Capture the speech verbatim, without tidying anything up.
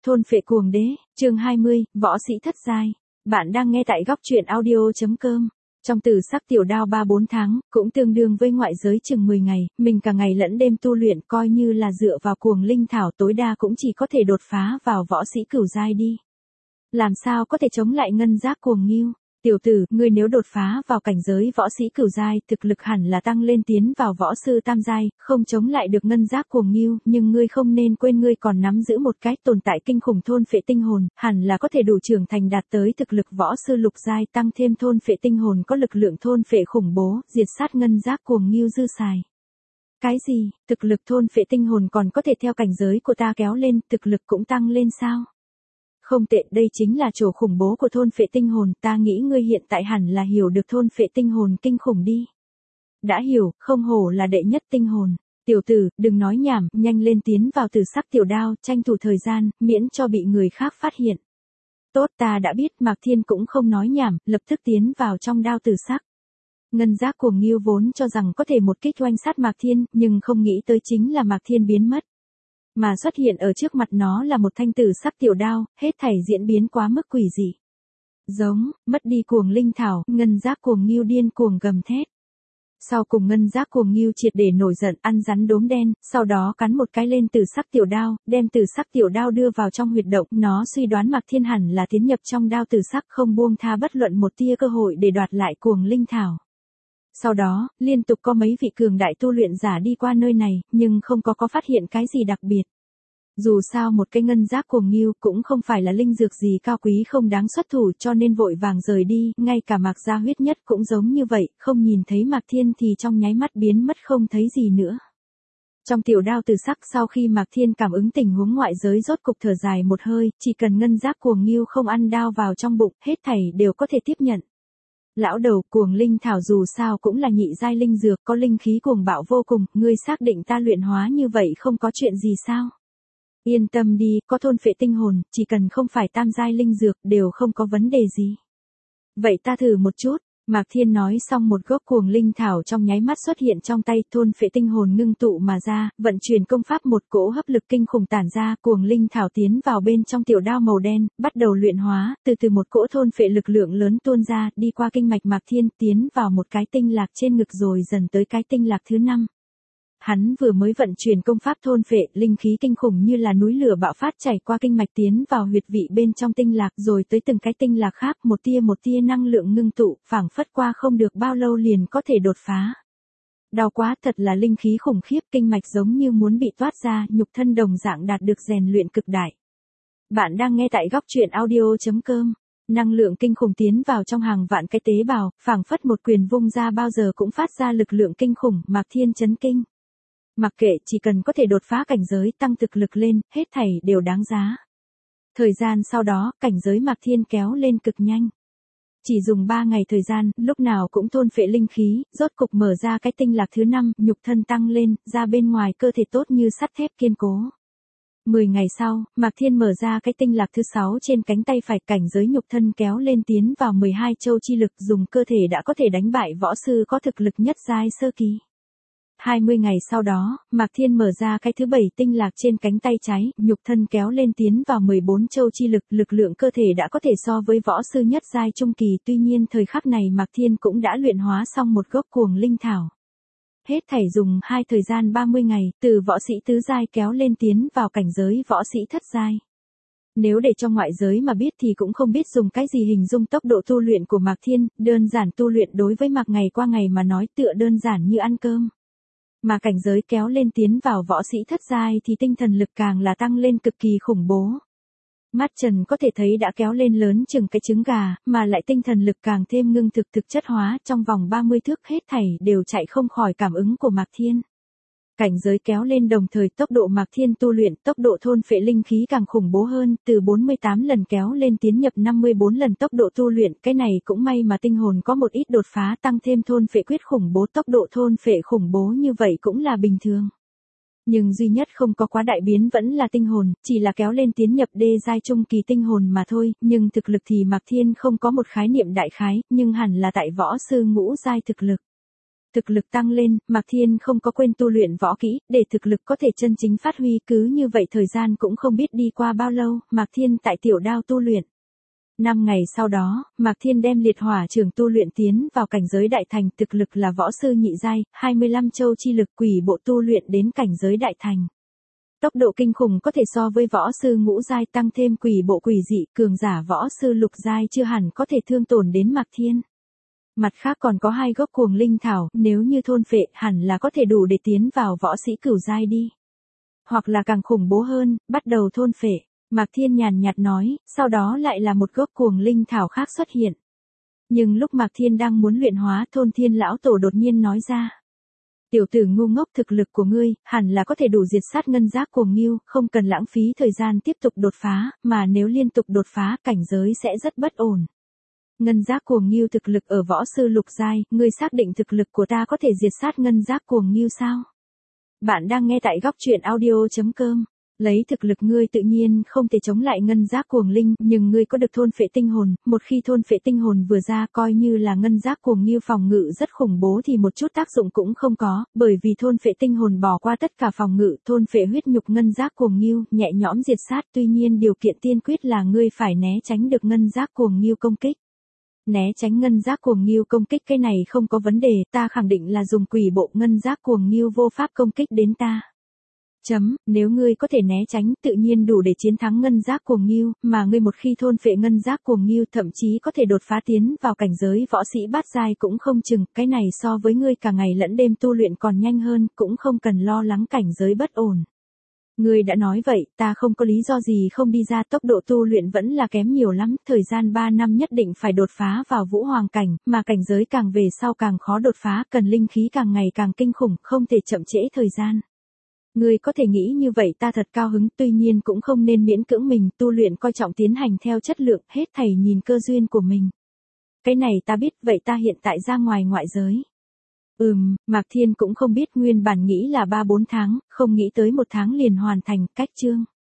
Thôn phệ cuồng đế, chương hai mươi, võ sĩ thất giai. Bạn đang nghe tại góc truyện audio.com. Trong tử sắc tiểu đao ba bốn tháng, cũng tương đương với ngoại giới chừng mười ngày, mình cả ngày lẫn đêm tu luyện coi như là dựa vào cuồng linh thảo tối đa cũng chỉ có thể đột phá vào võ sĩ cửu giai đi. Làm sao có thể chống lại ngân giác cuồng ngưu? Tiểu tử, ngươi nếu đột phá vào cảnh giới võ sĩ cửu giai, thực lực hẳn là tăng lên tiến vào võ sư tam giai, không chống lại được ngân giác cuồng ngưu, nhưng ngươi không nên quên ngươi còn nắm giữ một cái tồn tại kinh khủng thôn phệ tinh hồn, hẳn là có thể đủ trưởng thành đạt tới thực lực võ sư lục giai, tăng thêm thôn phệ tinh hồn có lực lượng thôn phệ khủng bố, diệt sát ngân giác cuồng ngưu dư xài. Cái gì? Thực lực thôn phệ tinh hồn còn có thể theo cảnh giới của ta kéo lên, thực lực cũng tăng lên sao? Không tệ, đây chính là chỗ khủng bố của thôn phệ tinh hồn, ta nghĩ ngươi hiện tại hẳn là hiểu được thôn phệ tinh hồn kinh khủng đi. Đã hiểu, không hổ là đệ nhất tinh hồn. Tiểu tử, đừng nói nhảm, nhanh lên tiến vào tử sắc tiểu đao, tranh thủ thời gian, miễn cho bị người khác phát hiện. Tốt, ta đã biết, Mạc Thiên cũng không nói nhảm, lập tức tiến vào trong đao tử sắc. Ngân giác cuồng ngưu vốn cho rằng có thể một kích oanh sát Mạc Thiên, nhưng không nghĩ tới chính là Mạc Thiên biến mất. Mà xuất hiện ở trước mặt nó là một thanh tử sắc tiểu đao, hết thảy diễn biến quá mức quỷ dị. Giống, mất đi cuồng linh thảo, ngân giác cuồng ngưu điên cuồng gầm thét. Sau cùng ngân giác cuồng ngưu triệt để nổi giận ăn rắn đốm đen, sau đó cắn một cái lên tử sắc tiểu đao, đem tử sắc tiểu đao đưa vào trong huyệt động, nó suy đoán Mạc Thiên hẳn là tiến nhập trong đao tử sắc không buông tha bất luận một tia cơ hội để đoạt lại cuồng linh thảo. Sau đó, liên tục có mấy vị cường đại tu luyện giả đi qua nơi này, nhưng không có có phát hiện cái gì đặc biệt. Dù sao một cái ngân giác cuồng ngưu cũng không phải là linh dược gì cao quý không đáng xuất thủ cho nên vội vàng rời đi, ngay cả Mạc Gia Huyết Nhất cũng giống như vậy, không nhìn thấy Mạc Thiên thì trong nháy mắt biến mất không thấy gì nữa. Trong tiểu đao tử sắc sau khi Mạc Thiên cảm ứng tình huống ngoại giới rốt cục thở dài một hơi, chỉ cần ngân giác cuồng ngưu không ăn đao vào trong bụng, hết thảy đều có thể tiếp nhận. Lão đầu, cuồng linh thảo dù sao cũng là nhị giai linh dược, có linh khí cuồng bạo vô cùng, ngươi xác định ta luyện hóa như vậy không có chuyện gì sao? Yên tâm đi, có thôn phệ tinh hồn, chỉ cần không phải tam giai linh dược đều không có vấn đề gì. Vậy ta thử một chút. Mạc Thiên nói xong một gốc cuồng linh thảo trong nháy mắt xuất hiện trong tay, thôn phệ tinh hồn ngưng tụ mà ra, vận chuyển công pháp một cỗ hấp lực kinh khủng tản ra, cuồng linh thảo tiến vào bên trong tiểu đao màu đen, bắt đầu luyện hóa, từ từ một cỗ thôn phệ lực lượng lớn tuôn ra, đi qua kinh mạch Mạc Thiên, tiến vào một cái tinh lạc trên ngực rồi dần tới cái tinh lạc thứ năm. Hắn vừa mới vận chuyển công pháp thôn phệ, linh khí kinh khủng như là núi lửa bạo phát chảy qua kinh mạch tiến vào huyệt vị bên trong tinh lạc rồi tới từng cái tinh lạc khác, một tia một tia năng lượng ngưng tụ, phảng phất qua không được bao lâu liền có thể đột phá. Đau quá, thật là linh khí khủng khiếp, kinh mạch giống như muốn bị toát ra, nhục thân đồng dạng đạt được rèn luyện cực đại. Bạn đang nghe tại góc truyện audio.com. Năng lượng kinh khủng tiến vào trong hàng vạn cái tế bào, phảng phất một quyền vung ra bao giờ cũng phát ra lực lượng kinh khủng, Mạc Thiên chấn kinh. Mặc kệ, chỉ cần có thể đột phá cảnh giới tăng thực lực lên, hết thảy đều đáng giá. Thời gian sau đó, cảnh giới Mạc Thiên kéo lên cực nhanh. Chỉ dùng ba ngày thời gian, lúc nào cũng thôn phệ linh khí, rốt cục mở ra cái tinh lạc thứ năm, nhục thân tăng lên, ra bên ngoài cơ thể tốt như sắt thép kiên cố. Mười ngày sau, Mạc Thiên mở ra cái tinh lạc thứ sáu trên cánh tay phải, cảnh giới nhục thân kéo lên tiến vào mười hai châu chi lực, dùng cơ thể đã có thể đánh bại võ sư có thực lực nhất giai sơ kỳ. hai mươi ngày sau đó, Mạc Thiên mở ra cái thứ bảy tinh lạc trên cánh tay trái, nhục thân kéo lên tiến vào mười bốn châu chi lực, lực lượng cơ thể đã có thể so với võ sư nhất giai trung kỳ, tuy nhiên thời khắc này Mạc Thiên cũng đã luyện hóa xong một gốc cuồng linh thảo. Hết thảy dùng hai thời gian ba mươi ngày, từ võ sĩ tứ giai kéo lên tiến vào cảnh giới võ sĩ thất giai. Nếu để cho ngoại giới mà biết thì cũng không biết dùng cái gì hình dung tốc độ tu luyện của Mạc Thiên, đơn giản tu luyện đối với Mạc ngày qua ngày mà nói tựa đơn giản như ăn cơm. Mà cảnh giới kéo lên tiến vào võ sĩ thất giai thì tinh thần lực càng là tăng lên cực kỳ khủng bố. Mắt trần có thể thấy đã kéo lên lớn chừng cái trứng gà, mà lại tinh thần lực càng thêm ngưng thực thực chất hóa, trong vòng ba mươi thước hết thảy đều chạy không khỏi cảm ứng của Mạc Thiên. Cảnh giới kéo lên đồng thời tốc độ Mạc Thiên tu luyện, tốc độ thôn phệ linh khí càng khủng bố hơn, từ bốn mươi tám lần kéo lên tiến nhập năm mươi bốn lần tốc độ tu luyện, cái này cũng may mà tinh hồn có một ít đột phá tăng thêm thôn phệ quyết khủng bố, tốc độ thôn phệ khủng bố như vậy cũng là bình thường. Nhưng duy nhất không có quá đại biến vẫn là tinh hồn, chỉ là kéo lên tiến nhập đê giai trung kỳ tinh hồn mà thôi, nhưng thực lực thì Mạc Thiên không có một khái niệm đại khái, nhưng hẳn là tại võ sư ngũ giai thực lực. thực lực tăng lên, Mạc Thiên không có quên tu luyện võ kỹ, để thực lực có thể chân chính phát huy, cứ như vậy thời gian cũng không biết đi qua bao lâu, Mạc Thiên tại tiểu đao tu luyện. Năm ngày sau đó, Mạc Thiên đem liệt hỏa trường tu luyện tiến vào cảnh giới đại thành, thực lực là võ sư nhị giai, hai mươi lăm châu chi lực quỷ bộ tu luyện đến cảnh giới đại thành. Tốc độ kinh khủng có thể so với võ sư ngũ giai, tăng thêm quỷ bộ quỷ dị, cường giả võ sư lục giai chưa hẳn có thể thương tổn đến Mạc Thiên. Mặt khác còn có hai gốc cuồng linh thảo, nếu như thôn phệ hẳn là có thể đủ để tiến vào võ sĩ cửu giai đi. Hoặc là càng khủng bố hơn, bắt đầu thôn phệ. Mạc Thiên nhàn nhạt nói, sau đó lại là một gốc cuồng linh thảo khác xuất hiện. Nhưng lúc Mạc Thiên đang muốn luyện hóa, Thôn Thiên lão tổ đột nhiên nói ra. Tiểu tử ngu ngốc, thực lực của ngươi, hẳn là có thể đủ diệt sát ngân giác cuồng nghiêu, không cần lãng phí thời gian tiếp tục đột phá, mà nếu liên tục đột phá, cảnh giới sẽ rất bất ổn. Ngân giác cuồng nghiêu thực lực ở võ sư lục giai, ngươi xác định thực lực của ta có thể diệt sát ngân giác cuồng nghiêu sao? Bạn đang nghe tại góc truyện audio chấm com. Lấy thực lực ngươi tự nhiên không thể chống lại ngân giác cuồng linh, nhưng ngươi có được thôn phệ tinh hồn, một khi thôn phệ tinh hồn vừa ra, coi như là ngân giác cuồng nghiêu phòng ngự rất khủng bố thì một chút tác dụng cũng không có, bởi vì thôn phệ tinh hồn bỏ qua tất cả phòng ngự, thôn phệ huyết nhục ngân giác cuồng nghiêu, nhẹ nhõm diệt sát, tuy nhiên điều kiện tiên quyết là ngươi phải né tránh được ngân giác cuồng nghiêu công kích. Né tránh ngân giác cuồng nghiêu công kích, cái này không có vấn đề, ta khẳng định là dùng quỷ bộ, ngân giác cuồng nghiêu vô pháp công kích đến ta. Chấm, nếu ngươi có thể né tránh, tự nhiên đủ để chiến thắng ngân giác cuồng nghiêu, mà ngươi một khi thôn phệ ngân giác cuồng nghiêu thậm chí có thể đột phá tiến vào cảnh giới võ sĩ bát giai cũng không chừng, cái này so với ngươi cả ngày lẫn đêm tu luyện còn nhanh hơn, cũng không cần lo lắng cảnh giới bất ổn. Ngươi đã nói vậy, ta không có lý do gì không đi ra, tốc độ tu luyện vẫn là kém nhiều lắm, thời gian ba năm nhất định phải đột phá vào vũ hoàng cảnh, mà cảnh giới càng về sau càng khó đột phá, cần linh khí càng ngày càng kinh khủng, không thể chậm trễ thời gian. Ngươi có thể nghĩ như vậy ta thật cao hứng, tuy nhiên cũng không nên miễn cưỡng mình, tu luyện coi trọng tiến hành theo chất lượng, hết thảy nhìn cơ duyên của mình. Cái này ta biết, vậy ta hiện tại ra ngoài ngoại giới. Ừm, Mạc Thiên cũng không biết, nguyên bản nghĩ là ba bốn tháng, không nghĩ tới một tháng liền hoàn thành, cách chương.